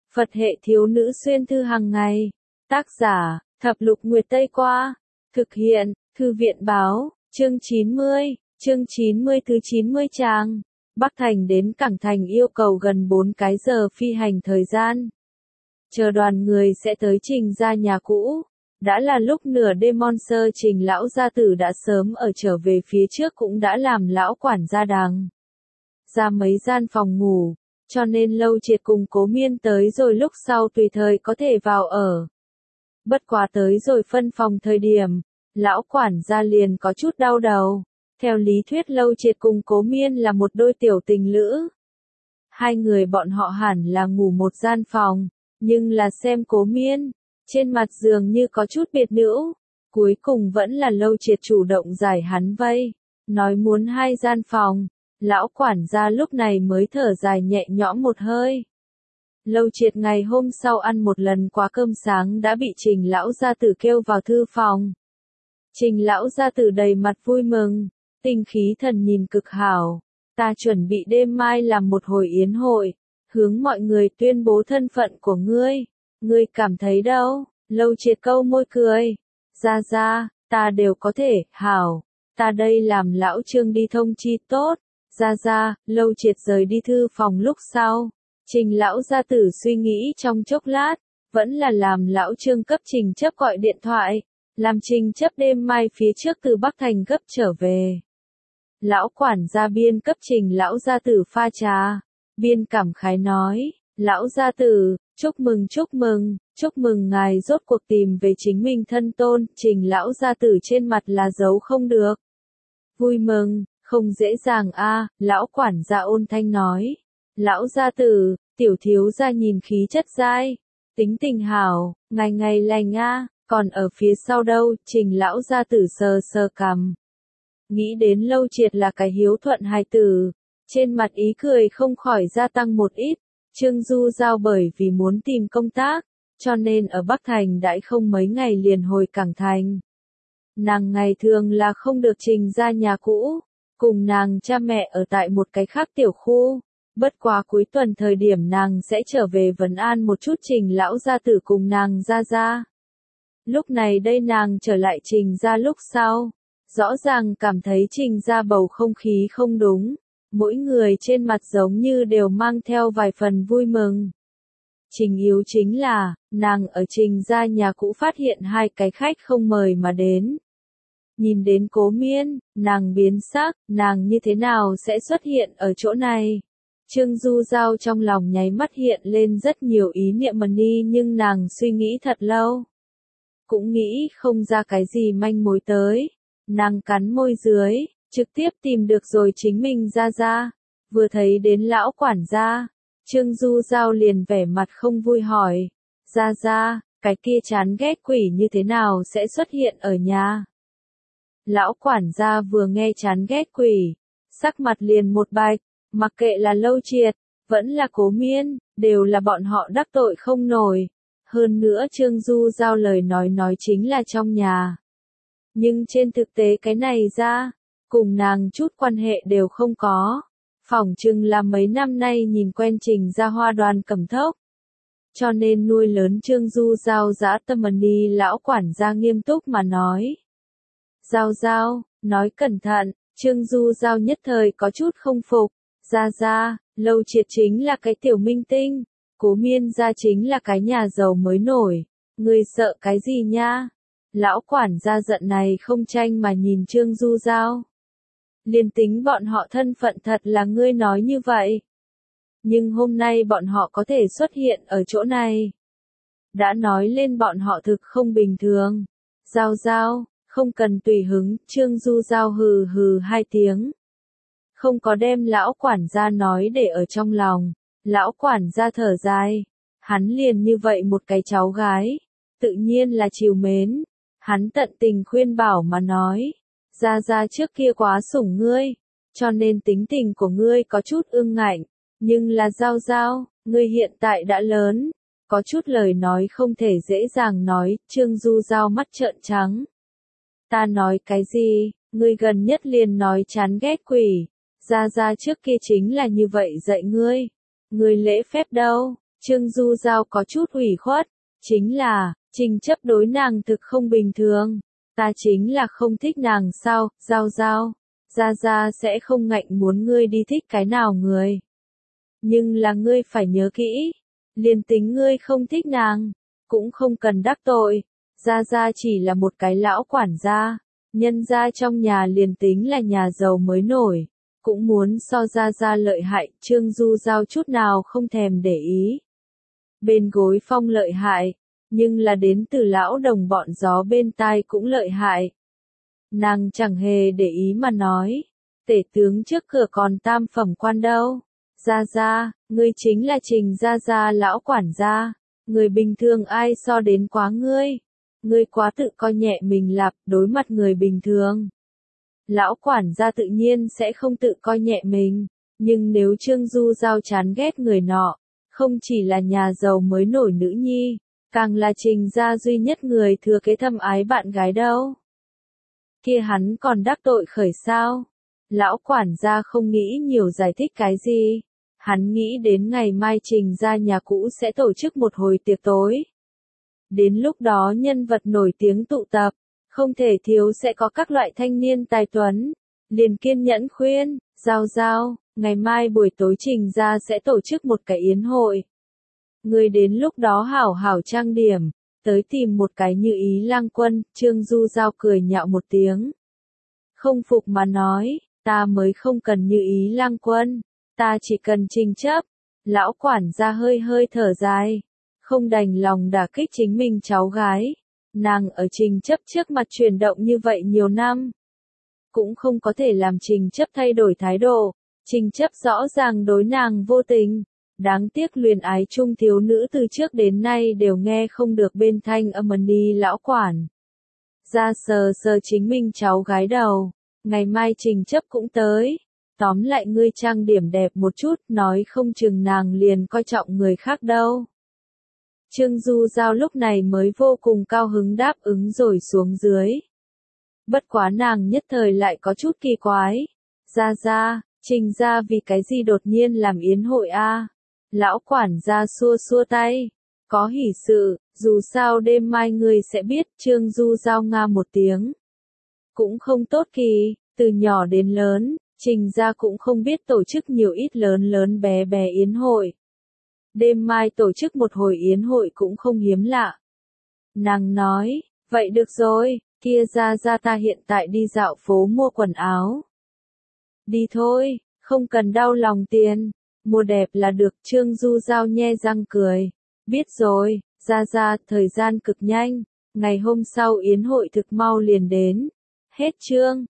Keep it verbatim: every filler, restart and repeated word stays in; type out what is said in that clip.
Phật hệ thiếu nữ xuyên thư hàng ngày. Tác giả, Thập Lục Nguyệt Tây Qua. Thực hiện, Thư viện Báo, chương chín mươi, chương chín mươi thứ chín mươi trang. Bắc Thành đến Cảng Thành yêu cầu gần bốn cái giờ phi hành thời gian. Chờ đoàn người sẽ tới Trình ra nhà cũ. Đã là lúc nửa đêm Monster Trình lão gia tử đã sớm ở trở về phía trước cũng đã làm lão quản gia đằng ra mấy gian phòng ngủ, cho nên Lâu Triệt cùng Cố Miên tới rồi lúc sau tùy thời có thể vào ở. Bất quá tới rồi phân phòng thời điểm, lão quản gia liền có chút đau đầu. Theo lý thuyết Lâu Triệt cùng Cố Miên là một đôi tiểu tình lữ. Hai người bọn họ hẳn là ngủ một gian phòng, nhưng là xem Cố Miên, trên mặt dường như có chút biệt nữ. Cuối cùng vẫn là Lâu Triệt chủ động giải hắn vây, nói muốn hai gian phòng. Lão quản gia lúc này mới thở dài nhẹ nhõm một hơi. Lâu Triệt ngày hôm sau ăn một lần quá cơm sáng đã bị Trình lão gia tử kêu vào thư phòng. Trình lão gia tử đầy mặt vui mừng, tinh khí thần nhìn cực hảo. Ta chuẩn bị đêm mai làm một hồi yến hội, hướng mọi người tuyên bố thân phận của ngươi. Ngươi cảm thấy đâu? Lâu Triệt câu môi cười. Ra ra, ta đều có thể, hảo. Ta đây làm lão Trương đi thông chi tốt. Ra ra, Lâu Triệt rời đi thư phòng lúc sau. Trình lão gia tử suy nghĩ trong chốc lát, vẫn là làm lão Trương cấp Trình Chấp gọi điện thoại, làm Trình Chấp đêm mai phía trước từ Bắc Thành gấp trở về. Lão quản gia biên cấp Trình lão gia tử pha trà, biên cảm khái nói, lão gia tử, chúc mừng chúc mừng, chúc mừng ngài rốt cuộc tìm về chính mình thân tôn. Trình lão gia tử trên mặt là giấu không được. Vui mừng. Không dễ dàng a, lão quản gia ôn thanh nói. Lão gia tử, tiểu thiếu gia nhìn khí chất dai, tính tình hảo, ngày ngày lành a, còn ở phía sau đâu? Trình lão gia tử sờ sờ cằm. Nghĩ đến Lâu Triệt là cái hiếu thuận hài tử, trên mặt ý cười không khỏi gia tăng một ít. Trương Du Giao bởi vì muốn tìm công tác, cho nên ở Bắc Thành đãi không mấy ngày liền hồi Cảng Thành. Nàng ngày thường là không được Trình ra nhà cũ. Cùng nàng cha mẹ ở tại một cái khác tiểu khu, bất quá cuối tuần thời điểm nàng sẽ trở về vấn an một chút Trình lão gia tử cùng nàng ra ra. Lúc này đây nàng trở lại Trình ra lúc sau, rõ ràng cảm thấy Trình ra bầu không khí không đúng, mỗi người trên mặt giống như đều mang theo vài phần vui mừng. Trình yếu chính là, nàng ở Trình ra nhà cũ phát hiện hai cái khách không mời mà đến. Nhìn đến Cố Miên, nàng biến sắc, nàng như thế nào sẽ xuất hiện ở chỗ này? Trương Du Giao trong lòng nháy mắt hiện lên rất nhiều ý niệm mần đi nhưng nàng suy nghĩ thật lâu. Cũng nghĩ không ra cái gì manh mối tới. Nàng cắn môi dưới, trực tiếp tìm được rồi chính mình ra ra. Vừa thấy đến lão quản gia, Trương Du Giao liền vẻ mặt không vui hỏi. Ra ra, cái kia chán ghét quỷ như thế nào sẽ xuất hiện ở nhà? Lão quản gia vừa nghe chán ghét quỷ, sắc mặt liền một bạch, mặc kệ là Lâu Triệt, vẫn là Cố Miên, đều là bọn họ đắc tội không nổi. Hơn nữa Trương Du Giao lời nói nói chính là trong nhà. Nhưng trên thực tế cái này ra, cùng nàng chút quan hệ đều không có. Phỏng chừng là mấy năm nay nhìn quen Trình ra Hoa Đoàn Cẩm Thốc. Cho nên nuôi lớn Trương Du Giao dã tâm mần đi lão quản gia nghiêm túc mà nói. Giao Giao, nói cẩn thận, Trương Du Giao nhất thời có chút không phục. Ra ra, Lâu Triệt chính là cái tiểu minh tinh, Cố Miên gia chính là cái nhà giàu mới nổi, người sợ cái gì nha? Lão quản gia giận này không tranh mà nhìn Trương Du Giao. Liên tính bọn họ thân phận thật là ngươi nói như vậy. Nhưng hôm nay bọn họ có thể xuất hiện ở chỗ này. Đã nói lên bọn họ thực không bình thường. Giao Giao. Không cần tùy hứng, Trương Du Giao hừ hừ hai tiếng. Không có đem lão quản gia nói để ở trong lòng. Lão quản gia thở dài. Hắn liền như vậy một cái cháu gái. Tự nhiên là chiều mến. Hắn tận tình khuyên bảo mà nói. Ra ra trước kia quá sủng ngươi. Cho nên tính tình của ngươi có chút ương ngạnh. Nhưng là Giao Giao, ngươi hiện tại đã lớn. Có chút lời nói không thể dễ dàng nói. Trương Du Giao mắt trợn trắng. Ta nói cái gì, ngươi gần nhất liền nói chán ghét quỷ. Ra ra trước kia chính là như vậy dạy ngươi. Ngươi lễ phép đâu, Trương Du Giao có chút ủy khuất, chính là, Trình Chấp đối nàng thực không bình thường, ta chính là không thích nàng sao, Giao Giao, Gia Gia sẽ không ngạnh muốn ngươi đi thích cái nào người. Nhưng là ngươi phải nhớ kỹ, liền tính ngươi không thích nàng, cũng không cần đắc tội, Gia Gia chỉ là một cái lão quản gia, nhân gia trong nhà liền tính là nhà giàu mới nổi, cũng muốn so Gia Gia lợi hại, Trương Du Giao chút nào không thèm để ý. Bên gối phong lợi hại, nhưng là đến từ lão đồng bọn gió bên tai cũng lợi hại. Nàng chẳng hề để ý mà nói, tể tướng trước cửa còn tam phẩm quan đâu. Gia Gia, ngươi chính là Trình Gia Gia lão quản gia, người bình thường ai so đến quá ngươi. Ngươi quá tự coi nhẹ mình lạp, đối mặt người bình thường. Lão quản gia tự nhiên sẽ không tự coi nhẹ mình, nhưng nếu Trương Du Giao chán ghét người nọ, không chỉ là nhà giàu mới nổi nữ nhi, càng là Trình gia duy nhất người thừa kế thâm ái bạn gái đâu. Kia hắn còn đắc tội khởi sao? Lão quản gia không nghĩ nhiều giải thích cái gì. Hắn nghĩ đến ngày mai Trình gia nhà cũ sẽ tổ chức một hồi tiệc tối. Đến lúc đó nhân vật nổi tiếng tụ tập, không thể thiếu sẽ có các loại thanh niên tài tuấn. Liền kiên nhẫn khuyên, Giao Giao, ngày mai buổi tối Trình gia sẽ tổ chức một cái yến hội. Người đến lúc đó hảo hảo trang điểm, tới tìm một cái Như Ý lang quân, Trương Du Giao cười nhạo một tiếng. Không phục mà nói, ta mới không cần Như Ý lang quân, ta chỉ cần Trình Chấp. Lão quản gia hơi hơi thở dài, không đành lòng đả kích chính mình cháu gái. Nàng ở Trình Chấp trước mặt chuyển động như vậy nhiều năm, cũng không có thể làm Trình Chấp thay đổi thái độ. Trình Chấp rõ ràng đối nàng vô tình, đáng tiếc luyến ái chung thiếu nữ từ trước đến nay đều nghe không được bên thanh âm đi lão quản. Ra sờ sờ chính mình cháu gái đầu, ngày mai Trình Chấp cũng tới, tóm lại ngươi trang điểm đẹp một chút, nói không chừng nàng liền coi trọng người khác đâu. Trương Du Giao lúc này mới vô cùng cao hứng đáp ứng rồi xuống dưới. Bất quá nàng nhất thời lại có chút kỳ quái. Gia Gia, Trình gia vì cái gì đột nhiên làm yến hội a? Lão quản gia xua xua tay. Có hỷ sự, dù sao đêm mai ngươi sẽ biết. Trương Du Giao nga một tiếng. Cũng không tốt kỳ, từ nhỏ đến lớn, Trình gia cũng không biết tổ chức nhiều ít lớn lớn bé bé yến hội. Đêm mai tổ chức một hồi yến hội cũng không hiếm lạ. Nàng nói, vậy được rồi, kia Gia Gia ta hiện tại đi dạo phố mua quần áo. Đi thôi, không cần đau lòng tiền, mua đẹp là được. Trương Du Giao nhe răng cười. Biết rồi, Gia Gia, thời gian cực nhanh, ngày hôm sau yến hội thực mau liền đến. Hết chương.